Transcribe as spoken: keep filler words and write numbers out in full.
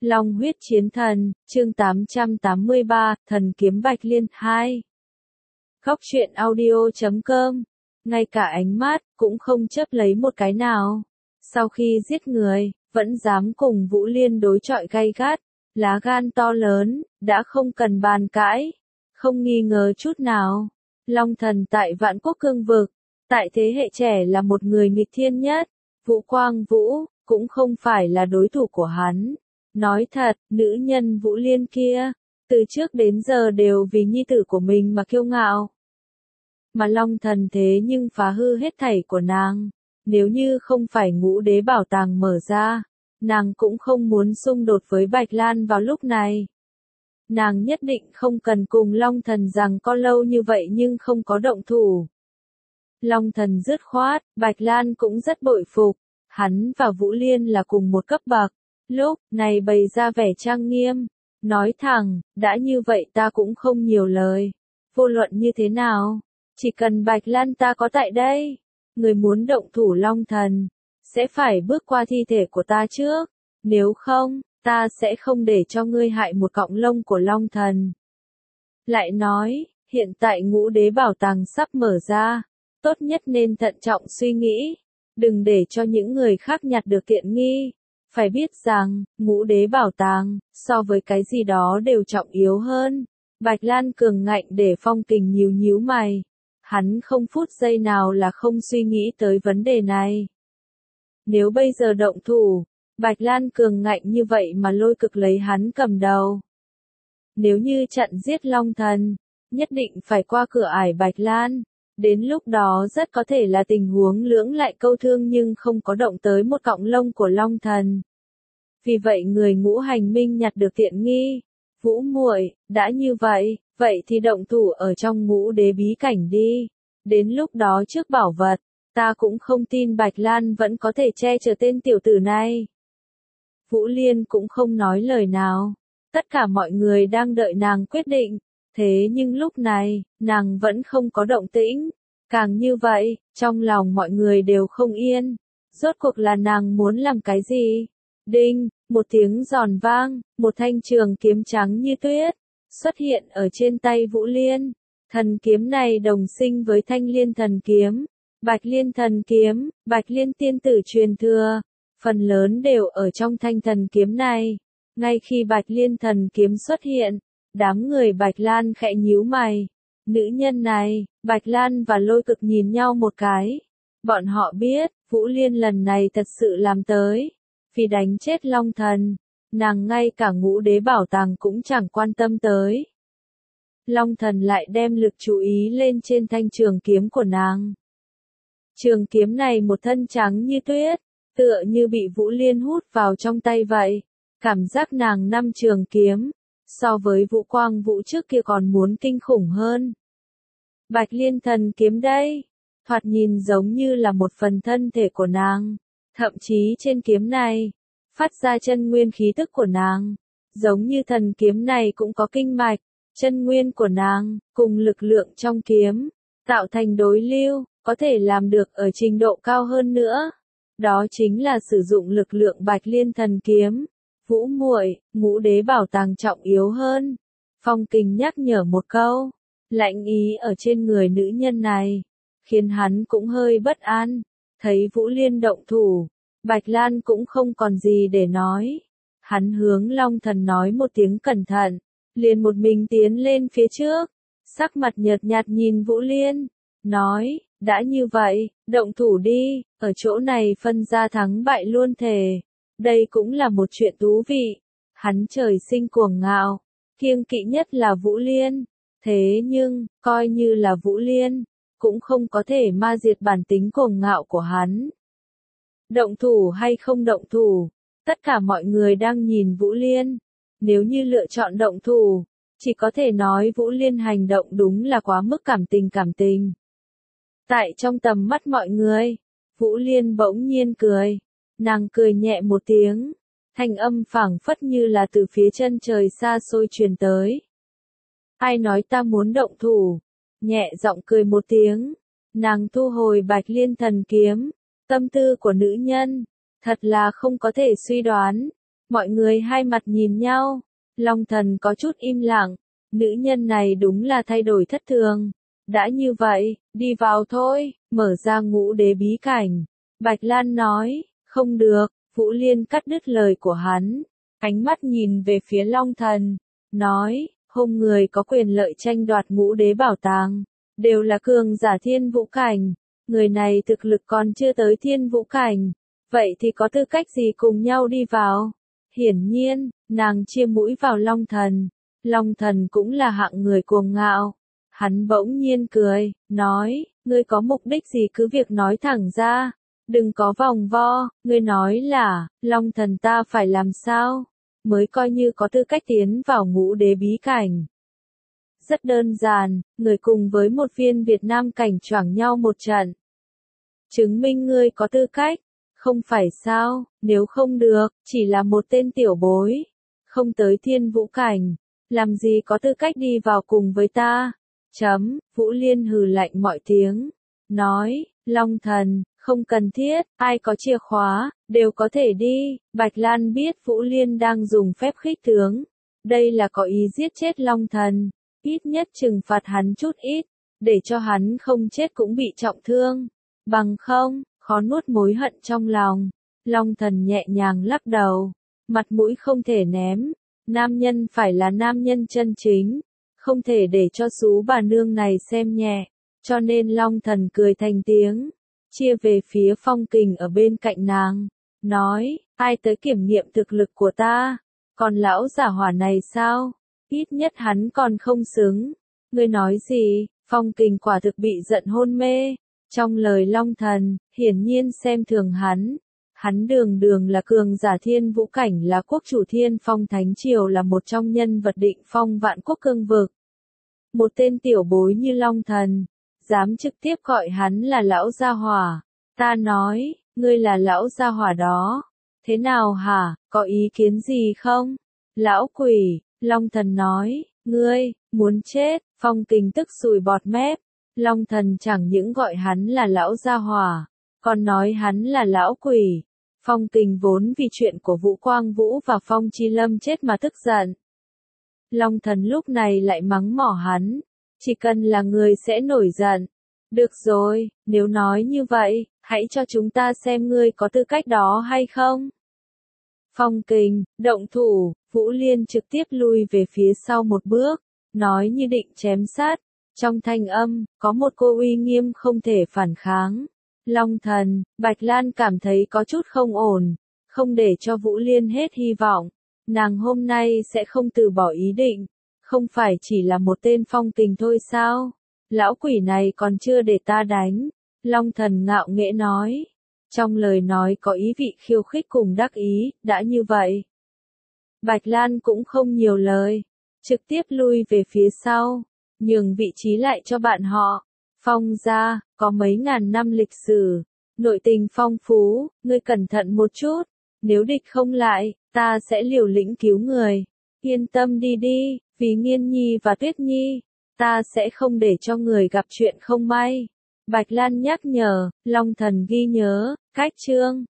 Long huyết chiến thần, chương tám trăm tám mươi ba, thần kiếm Bạch Liên hai. Góc truyện audio chấm com. Ngay cả ánh mắt, cũng không chớp lấy một cái nào. Sau khi giết người, vẫn dám cùng Vũ Liên đối chọi gay gắt. Lá gan to lớn, đã không cần bàn cãi. Không nghi ngờ chút nào. Long thần tại Vạn Quốc cương vực. Tại thế hệ trẻ là một người nghịch thiên nhất. Vũ Quang Vũ, cũng không phải là đối thủ của hắn. Nói thật, nữ nhân Vũ Liên kia, từ trước đến giờ đều vì nhi tử của mình mà kiêu ngạo. Mà Long thần thế nhưng phá hư hết thảy của nàng. Nếu như không phải ngũ đế bảo tàng mở ra, nàng cũng không muốn xung đột với Bạch Lan vào lúc này. Nàng nhất định không cần cùng Long thần rằng có lâu như vậy nhưng không có động thủ. Long thần dứt khoát, Bạch Lan cũng rất bội phục. Hắn và Vũ Liên là cùng một cấp bậc. Lúc này bày ra vẻ trang nghiêm, nói thẳng, đã như vậy ta cũng không nhiều lời. Vô luận như thế nào, chỉ cần Bạch Lan ta có tại đây, người muốn động thủ Long thần, sẽ phải bước qua thi thể của ta trước, nếu không, ta sẽ không để cho ngươi hại một cọng lông của Long thần. Lại nói, hiện tại ngũ đế bảo tàng sắp mở ra, tốt nhất nên thận trọng suy nghĩ, đừng để cho những người khác nhặt được tiện nghi. Phải biết rằng, ngũ đế bảo tàng, so với cái gì đó đều trọng yếu hơn. Bạch Lan cường ngạnh để Phong Kình nhíu nhíu mày. Hắn không phút giây nào là không suy nghĩ tới vấn đề này. Nếu bây giờ động thủ, Bạch Lan cường ngạnh như vậy mà Lôi Cực lấy hắn cầm đầu. Nếu như chặn giết Long thần, nhất định phải qua cửa ải Bạch Lan. Đến lúc đó rất có thể là tình huống lưỡng lại câu thương nhưng không có động tới một cọng lông của Long thần. Vì vậy người ngũ hành minh nhặt được tiện nghi. Vũ muội, đã như vậy, vậy thì động thủ ở trong ngũ đế bí cảnh đi. Đến lúc đó trước bảo vật, ta cũng không tin Bạch Lan vẫn có thể che chở tên tiểu tử này. Vũ Liên cũng không nói lời nào. Tất cả mọi người đang đợi nàng quyết định. Thế nhưng lúc này, nàng vẫn không có động tĩnh. Càng như vậy, trong lòng mọi người đều không yên. Rốt cuộc là nàng muốn làm cái gì? Đinh, một tiếng giòn vang, một thanh trường kiếm trắng như tuyết, xuất hiện ở trên tay Vũ Liên. Thần kiếm này đồng sinh với thanh liên thần kiếm. Bạch Liên thần kiếm, Bạch Liên tiên tử truyền thừa. Phần lớn đều ở trong thanh thần kiếm này. Ngay khi Bạch Liên thần kiếm xuất hiện, đám người Bạch Lan khẽ nhíu mày. Nữ nhân này, Bạch Lan và Lôi Cực nhìn nhau một cái. Bọn họ biết, Vũ Liên lần này thật sự làm tới. Vì đánh chết Long thần, nàng ngay cả ngũ đế bảo tàng cũng chẳng quan tâm tới. Long thần lại đem lực chú ý lên trên thanh trường kiếm của nàng. Trường kiếm này một thân trắng như tuyết, tựa như bị Vũ Liên hút vào trong tay vậy. Cảm giác nàng năm trường kiếm, so với Vũ Quang Vũ trước kia còn muốn kinh khủng hơn. Bạch Liên thần kiếm đây, thoạt nhìn giống như là một phần thân thể của nàng. Thậm chí trên kiếm này, phát ra chân nguyên khí tức của nàng. Giống như thần kiếm này cũng có kinh mạch, chân nguyên của nàng, cùng lực lượng trong kiếm, tạo thành đối lưu, có thể làm được ở trình độ cao hơn nữa. Đó chính là sử dụng lực lượng Bạch Liên thần kiếm. Vũ muội, ngũ đế bảo tàng trọng yếu hơn. Phong Kình nhắc nhở một câu, lạnh ý ở trên người nữ nhân này, khiến hắn cũng hơi bất an. Thấy Vũ Liên động thủ, Bạch Lan cũng không còn gì để nói. Hắn hướng Long thần nói một tiếng cẩn thận, liền một mình tiến lên phía trước, sắc mặt nhợt nhạt nhìn Vũ Liên, nói, đã như vậy, động thủ đi, ở chỗ này phân ra thắng bại luôn thề. Đây cũng là một chuyện thú vị. Hắn trời sinh cuồng ngạo, kiêng kỵ nhất là Vũ Liên. Thế nhưng, coi như là Vũ Liên, cũng không có thể ma diệt bản tính cuồng ngạo của hắn. Động thủ hay không động thủ, tất cả mọi người đang nhìn Vũ Liên. Nếu như lựa chọn động thủ, chỉ có thể nói Vũ Liên hành động đúng là quá mức cảm tình cảm tình. Tại trong tầm mắt mọi người, Vũ Liên bỗng nhiên cười. Nàng cười nhẹ một tiếng, thanh âm phảng phất như là từ phía chân trời xa xôi truyền tới. Ai nói ta muốn động thủ? Nhẹ giọng cười một tiếng, nàng thu hồi Bạch Liên thần kiếm. Tâm tư của nữ nhân, thật là không có thể suy đoán. Mọi người hai mặt nhìn nhau. Long Thần có chút im lặng. Nữ nhân này đúng là thay đổi thất thường. Đã như vậy, đi vào thôi, mở ra ngũ đế bí cảnh. Bạch Lan nói, không được, Vũ Liên cắt đứt lời của hắn. Ánh mắt nhìn về phía Long Thần, nói, hôm người có quyền lợi tranh đoạt ngũ đế bảo tàng, đều là cường giả thiên vũ cảnh. Người này thực lực còn chưa tới thiên vũ cảnh. Vậy thì có tư cách gì cùng nhau đi vào? Hiển nhiên, nàng chia mũi vào Long Thần. Long Thần cũng là hạng người cuồng ngạo. Hắn bỗng nhiên cười, nói, ngươi có mục đích gì cứ việc nói thẳng ra. Đừng có vòng vo, ngươi nói là, Long Thần ta phải làm sao? Mới coi như có tư cách tiến vào ngũ đế bí cảnh. Rất đơn giản, người cùng với một viên Việt Nam cảnh choảng nhau một trận. Chứng minh ngươi có tư cách. Không phải sao, nếu không được, chỉ là một tên tiểu bối. Không tới thiên vũ cảnh. Làm gì có tư cách đi vào cùng với ta? Chấm, Vũ Liên hừ lạnh mọi tiếng. Nói, Long Thần, không cần thiết, ai có chìa khóa, đều có thể đi. Bạch Lan biết Vũ Liên đang dùng phép khích tướng. Đây là có ý giết chết Long Thần. Ít nhất trừng phạt hắn chút ít. Để cho hắn không chết cũng bị trọng thương. Bằng không, khó nuốt mối hận trong lòng. Long Thần nhẹ nhàng lắc đầu. Mặt mũi không thể ném. Nam nhân phải là nam nhân chân chính. Không thể để cho xú bà nương này xem nhẹ. Cho nên Long Thần cười thành tiếng. Chia về phía Phong Kình ở bên cạnh nàng. Nói, ai tới kiểm nghiệm thực lực của ta? Còn lão giả hỏa này sao? Ít nhất hắn còn không xứng. Ngươi nói gì? Phong Kình quả thực bị giận hôn mê. Trong lời Long Thần, hiển nhiên xem thường hắn. Hắn đường đường là cường giả thiên vũ cảnh, là quốc chủ Thiên Phong Thánh Triều, là một trong nhân vật định phong vạn quốc cương vực. Một tên tiểu bối như Long Thần, dám trực tiếp gọi hắn là lão gia hỏa. Ta nói, ngươi là lão gia hỏa đó. Thế nào hả, có ý kiến gì không? Lão quỷ, Long Thần nói, ngươi, muốn chết. Phong Kình tức sùi bọt mép. Long Thần chẳng những gọi hắn là lão gia hỏa, còn nói hắn là lão quỷ. Phong Kình vốn vì chuyện của Vũ Quang Vũ và Phong Chi Lâm chết mà tức giận. Long Thần lúc này lại mắng mỏ hắn. Chỉ cần là người sẽ nổi giận. Được rồi, nếu nói như vậy, hãy cho chúng ta xem ngươi có tư cách đó hay không. Phong Kình, động thủ. Vũ Liên trực tiếp lui về phía sau một bước, nói như định chém sát. Trong thanh âm, có một cô uy nghiêm không thể phản kháng. Long Thần, Bạch Lan cảm thấy có chút không ổn. Không để cho Vũ Liên hết hy vọng. Nàng hôm nay sẽ không từ bỏ ý định. Không phải chỉ là một tên Phong Kình thôi sao? Lão quỷ này còn chưa để ta đánh. Long Thần ngạo nghễ nói. Trong lời nói có ý vị khiêu khích cùng đắc ý. Đã như vậy, Bạch Lan cũng không nhiều lời. Trực tiếp lui về phía sau. Nhường vị trí lại cho bạn họ. Phong gia, có mấy ngàn năm lịch sử. Nội tình phong phú, ngươi cẩn thận một chút. Nếu địch không lại, ta sẽ liều lĩnh cứu người. Yên tâm đi đi, vì Nghiên Nhi và Tuyết Nhi. Ta sẽ không để cho người gặp chuyện không may. Bạch Lan nhắc nhở, Long Thần ghi nhớ, cách chương.